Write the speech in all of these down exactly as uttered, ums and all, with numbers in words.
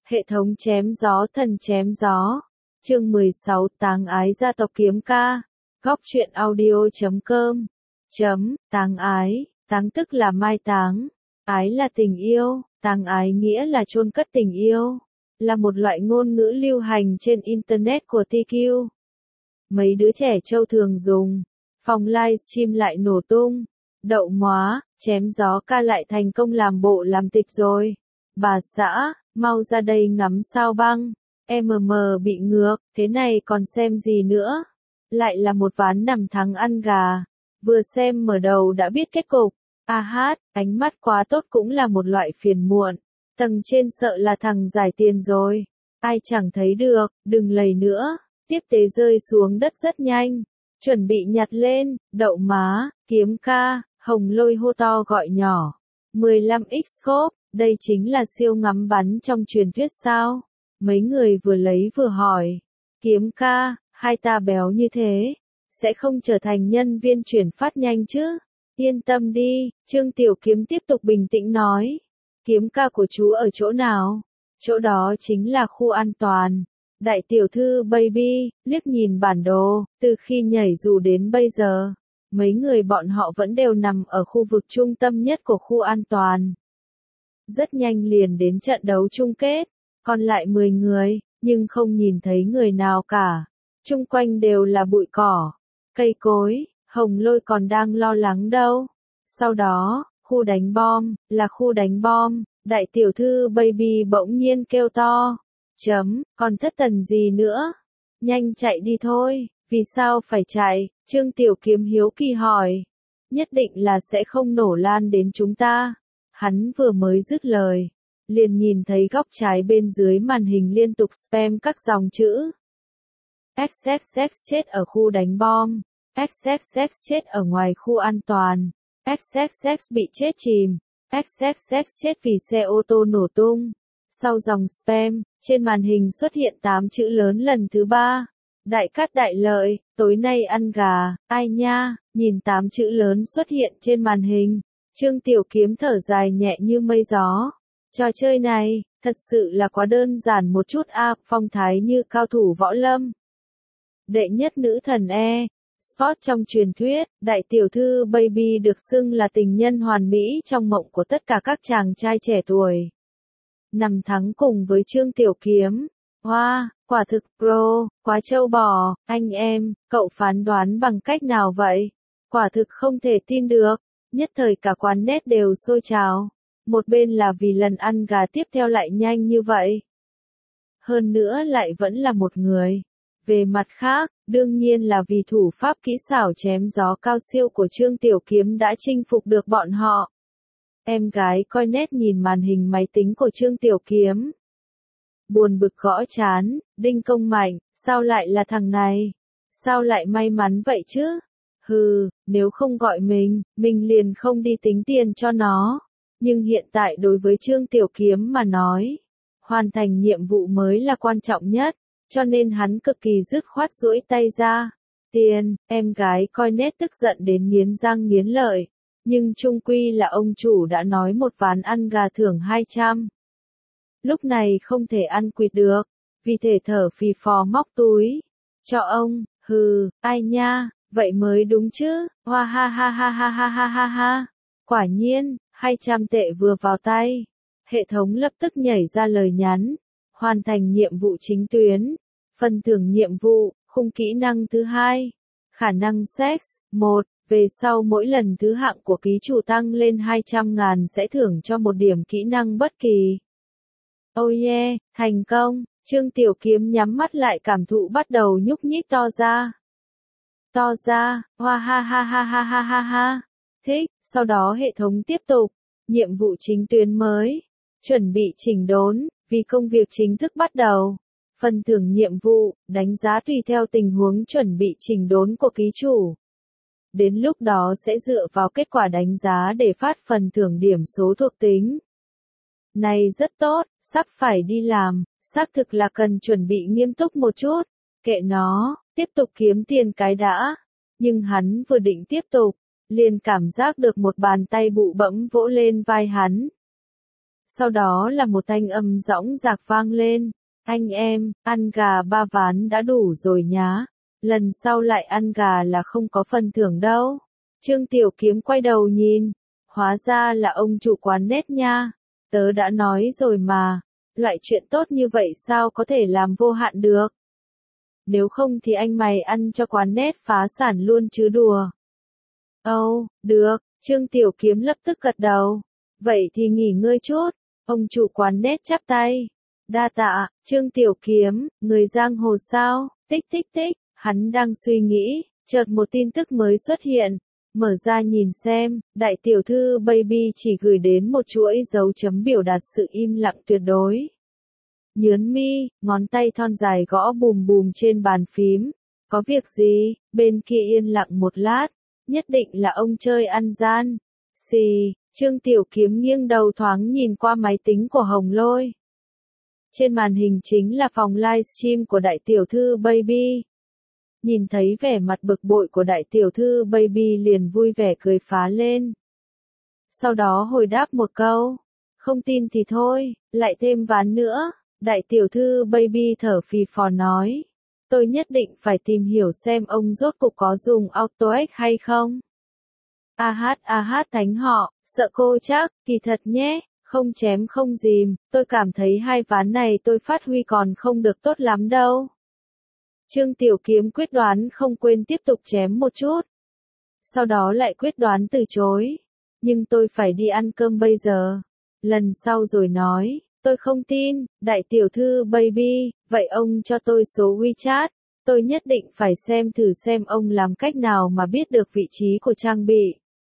Hệ thống chém gió thần chém gió. Chương mười sáu Táng ái gia tộc kiếm ca. Góc truyện audio chấm com. Chấm, táng ái, táng tức là mai táng. Ái là tình yêu, táng ái nghĩa là chôn cất tình yêu. Là một loại ngôn ngữ lưu hành trên Internet của tê quy. Mấy đứa trẻ trâu thường dùng. Phòng livestream lại nổ tung. Đậu móa, chém gió ca lại thành công làm bộ làm tịch rồi. Bà xã, mau ra đây ngắm sao băng. em em bị ngược, thế này còn xem gì nữa? Lại là một ván nằm thắng ăn gà. Vừa xem mở đầu đã biết kết cục. A hát, ánh mắt quá tốt cũng là một loại phiền muộn. Tầng trên sợ là thằng giải tiền rồi. Ai chẳng thấy được, đừng lầy nữa. Tiếp tế rơi xuống đất rất nhanh. Chuẩn bị nhặt lên, đậu má, kiếm ca, hồng lôi hô to gọi nhỏ. mười lăm x scope, đây chính là siêu ngắm bắn trong truyền thuyết sao? Mấy người vừa lấy vừa hỏi. Kiếm ca, hai ta béo như thế, sẽ không trở thành nhân viên chuyển phát nhanh chứ? Yên tâm đi, Trương Tiểu Kiếm tiếp tục bình tĩnh nói. Kiếm ca của chú ở chỗ nào? Chỗ đó chính là khu an toàn. Đại tiểu thư baby, liếc nhìn bản đồ, từ khi nhảy dù đến bây giờ, mấy người bọn họ vẫn đều nằm ở khu vực trung tâm nhất của khu an toàn. Rất nhanh liền đến trận đấu chung kết, còn lại mười người, nhưng không nhìn thấy người nào cả. Chung quanh đều là bụi cỏ, cây cối, hồng lôi còn đang lo lắng đâu. Sau đó, khu đánh bom, là khu đánh bom, đại tiểu thư baby bỗng nhiên kêu to. Chấm, còn thất thần gì nữa? Nhanh chạy đi thôi, vì sao phải chạy? Trương Tiểu Kiếm hiếu kỳ hỏi. Nhất định là sẽ không nổ lan đến chúng ta. Hắn vừa mới dứt lời, liền nhìn thấy góc trái bên dưới màn hình liên tục spam các dòng chữ. ích ích ích chết ở khu đánh bom, ích ích ích chết ở ngoài khu an toàn, ích ích ích bị chết chìm, ích ích ích chết vì xe ô tô nổ tung. Sau dòng spam, trên màn hình xuất hiện tám chữ lớn lần thứ ba. Đại cát đại lợi, tối nay ăn gà, ai nha, nhìn tám chữ lớn xuất hiện trên màn hình. Trương Tiểu Kiếm thở dài nhẹ như mây gió. Trò chơi này, thật sự là quá đơn giản một chút a, à, phong thái như cao thủ võ lâm. Đệ nhất nữ thần E. Sport trong truyền thuyết, đại tiểu thư baby được xưng là tình nhân hoàn mỹ trong mộng của tất cả các chàng trai trẻ tuổi. Nằm thắng cùng với Trương Tiểu Kiếm. Hoa, wow, quả thực pro, quá trâu bò, anh em, cậu phán đoán bằng cách nào vậy? Quả thực không thể tin được, nhất thời cả quán net đều sôi trào. Một bên là vì lần ăn gà tiếp theo lại nhanh như vậy. Hơn nữa lại vẫn là một người. Về mặt khác, đương nhiên là vì thủ pháp kỹ xảo chém gió cao siêu của Trương Tiểu Kiếm đã chinh phục được bọn họ. Em gái coi nét nhìn màn hình máy tính của Trương Tiểu Kiếm. Buồn bực gõ chán, đinh công mạnh, sao lại là thằng này? Sao lại may mắn vậy chứ? Hừ, nếu không gọi mình, mình liền không đi tính tiền cho nó. Nhưng hiện tại đối với Trương Tiểu Kiếm mà nói, hoàn thành nhiệm vụ mới là quan trọng nhất, cho nên hắn cực kỳ dứt khoát duỗi tay ra. Tiền, em gái coi nét tức giận đến nghiến răng nghiến lợi. Nhưng chung quy là ông chủ đã nói một ván ăn gà thưởng hai trăm. Lúc này không thể ăn quỵt được, vì thể thở phì phò móc túi. Cho ông, hừ, ai nha, vậy mới đúng chứ, hoa ha ha ha ha ha ha ha ha. Quả nhiên, hai trăm tệ vừa vào tay. Hệ thống lập tức nhảy ra lời nhắn. Hoàn thành nhiệm vụ chính tuyến. Phần thưởng nhiệm vụ, khung kỹ năng thứ hai. Khả năng sex, một. Về sau mỗi lần thứ hạng của ký chủ tăng lên hai trăm ngàn sẽ thưởng cho một điểm kỹ năng bất kỳ. Oh yeah, thành công, Trương Tiểu Kiếm nhắm mắt lại cảm thụ bắt đầu nhúc nhích to ra. To ra, hoa ha ha ha ha ha ha ha. Thích, sau đó hệ thống tiếp tục. Nhiệm vụ chính tuyến mới. Chuẩn bị chỉnh đốn, vì công việc chính thức bắt đầu. Phần thưởng nhiệm vụ, đánh giá tùy theo tình huống chuẩn bị chỉnh đốn của ký chủ. Đến lúc đó sẽ dựa vào kết quả đánh giá để phát phần thưởng điểm số thuộc tính. Này rất tốt, sắp phải đi làm, xác thực là cần chuẩn bị nghiêm túc một chút. Kệ nó, tiếp tục kiếm tiền cái đã. Nhưng hắn vừa định tiếp tục, liền cảm giác được một bàn tay bụ bẫm vỗ lên vai hắn. Sau đó là một thanh âm dõng dạc vang lên. Anh em, ăn gà ba ván đã đủ rồi nhá. Lần sau lại ăn gà là không có phần thưởng đâu. Trương Tiểu Kiếm quay đầu nhìn. Hóa ra là ông chủ quán nét nha. Tớ đã nói rồi mà. Loại chuyện tốt như vậy sao có thể làm vô hạn được. Nếu không thì anh mày ăn cho quán nét phá sản luôn chứ đùa. Âu, oh, được. Trương Tiểu Kiếm lập tức gật đầu. Vậy thì nghỉ ngơi chút. Ông chủ quán nét chắp tay. Đa tạ, Trương Tiểu Kiếm, người giang hồ sao, tích tích tích, hắn đang suy nghĩ, chợt một tin tức mới xuất hiện, mở ra nhìn xem, đại tiểu thư Baby chỉ gửi đến một chuỗi dấu chấm biểu đạt sự im lặng tuyệt đối. Nhớn mi, ngón tay thon dài gõ bùm bùm trên bàn phím, có việc gì, bên kia yên lặng một lát, nhất định là ông chơi ăn gian, xì, Trương Tiểu Kiếm nghiêng đầu thoáng nhìn qua máy tính của Hồng Lôi. Trên màn hình chính là phòng livestream của đại tiểu thư Baby. Nhìn thấy vẻ mặt bực bội của đại tiểu thư Baby liền vui vẻ cười phá lên. Sau đó hồi đáp một câu. Không tin thì thôi, lại thêm ván nữa. Đại tiểu thư Baby thở phì phò nói. Tôi nhất định phải tìm hiểu xem ông rốt cuộc có dùng AutoX hay không. A hát a hát thánh họ, sợ cô chắc, kỳ thật nhé. Không chém không dìm, tôi cảm thấy hai ván này tôi phát huy còn không được tốt lắm đâu. Trương Tiểu Kiếm quyết đoán không quên tiếp tục chém một chút. Sau đó lại quyết đoán từ chối. Nhưng tôi phải đi ăn cơm bây giờ. Lần sau rồi nói, tôi không tin, đại tiểu thư Baby, vậy ông cho tôi số WeChat. Tôi nhất định phải xem thử xem ông làm cách nào mà biết được vị trí của trang bị.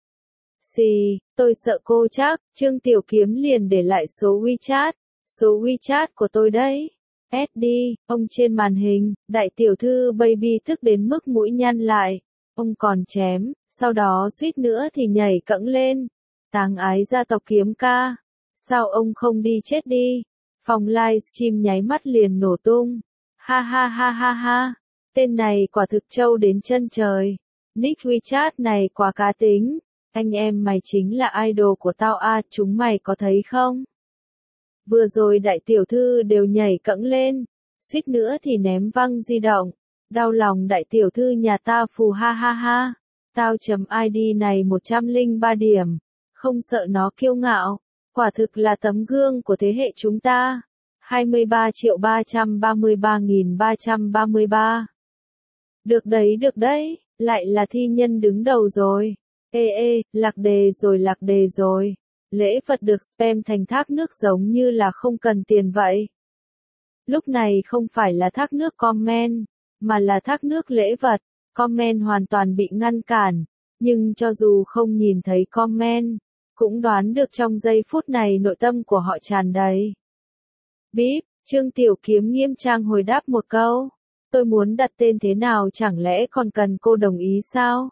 Xì, tôi sợ cô chắc, Trương Tiểu Kiếm liền để lại số WeChat, số WeChat của tôi đấy. ét đê, ông trên màn hình, đại tiểu thư Baby tức đến mức mũi nhăn lại. Ông còn chém, sau đó suýt nữa thì nhảy cẫng lên. Táng ái gia tộc Kiếm ca. Sao ông không đi chết đi? Phòng livestream nháy mắt liền nổ tung. Ha ha ha ha ha. Tên này quả thực trâu đến chân trời. Nick WeChat này quá cá tính. Anh em mày chính là idol của tao à, chúng mày có thấy không? Vừa rồi đại tiểu thư đều nhảy cẫng lên, suýt nữa thì ném văng di động. Đau lòng đại tiểu thư nhà ta phù ha ha ha. Tao chấm i đê này một trăm lẻ ba điểm, không sợ nó kiêu ngạo, quả thực là tấm gương của thế hệ chúng ta. hai mươi ba triệu ba trăm ba mươi ba nghìn ba trăm ba mươi ba. Được đấy được đấy, lại là thi nhân đứng đầu rồi. Ê ê, lạc đề rồi lạc đề rồi. Lễ vật được spam thành thác nước giống như là không cần tiền vậy. Lúc này không phải là thác nước comment, mà là thác nước lễ vật. Comment hoàn toàn bị ngăn cản, nhưng cho dù không nhìn thấy comment, cũng đoán được trong giây phút này nội tâm của họ tràn đầy. Bíp, Trương Tiểu Kiếm nghiêm trang hồi đáp một câu. Tôi muốn đặt tên thế nào chẳng lẽ còn cần cô đồng ý sao?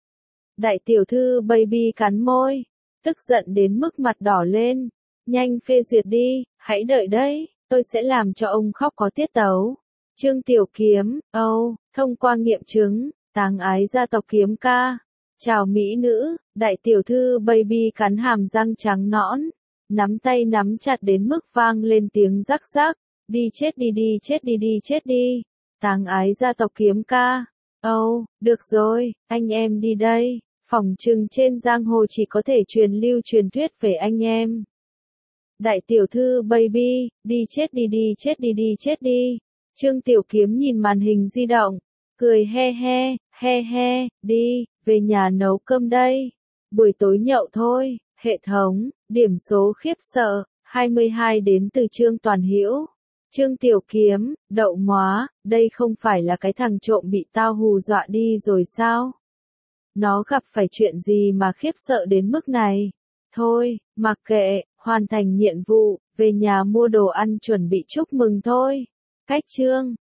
Đại tiểu thư Baby cắn môi, tức giận đến mức mặt đỏ lên. Nhanh phê duyệt đi, hãy đợi đấy, tôi sẽ làm cho ông khóc có tiết tấu. Trương Tiểu Kiếm, Âu, oh, thông qua nghiệm chứng, táng ái gia tộc Kiếm ca. Chào mỹ nữ, đại tiểu thư Baby cắn hàm răng trắng nõn, nắm tay nắm chặt đến mức vang lên tiếng rắc rắc. Đi chết đi đi chết đi đi chết đi. Táng ái gia tộc Kiếm ca. Âu, oh, được rồi, anh em đi đây. Phỏng chừng trên giang hồ chỉ có thể truyền lưu truyền thuyết về anh em. Đại tiểu thư Baby, đi chết đi đi chết đi đi chết đi. Trương Tiểu Kiếm nhìn màn hình di động, cười he he, he he, đi, về nhà nấu cơm đây. Buổi tối nhậu thôi, hệ thống, điểm số khiếp sợ, hai mươi hai đến từ Trương Toàn Hữu. Trương Tiểu Kiếm, đậu móa, đây không phải là cái thằng trộm bị tao hù dọa đi rồi sao? Nó gặp phải chuyện gì mà khiếp sợ đến mức này? Thôi, mặc kệ, hoàn thành nhiệm vụ, về nhà mua đồ ăn chuẩn bị chúc mừng thôi. Cách chương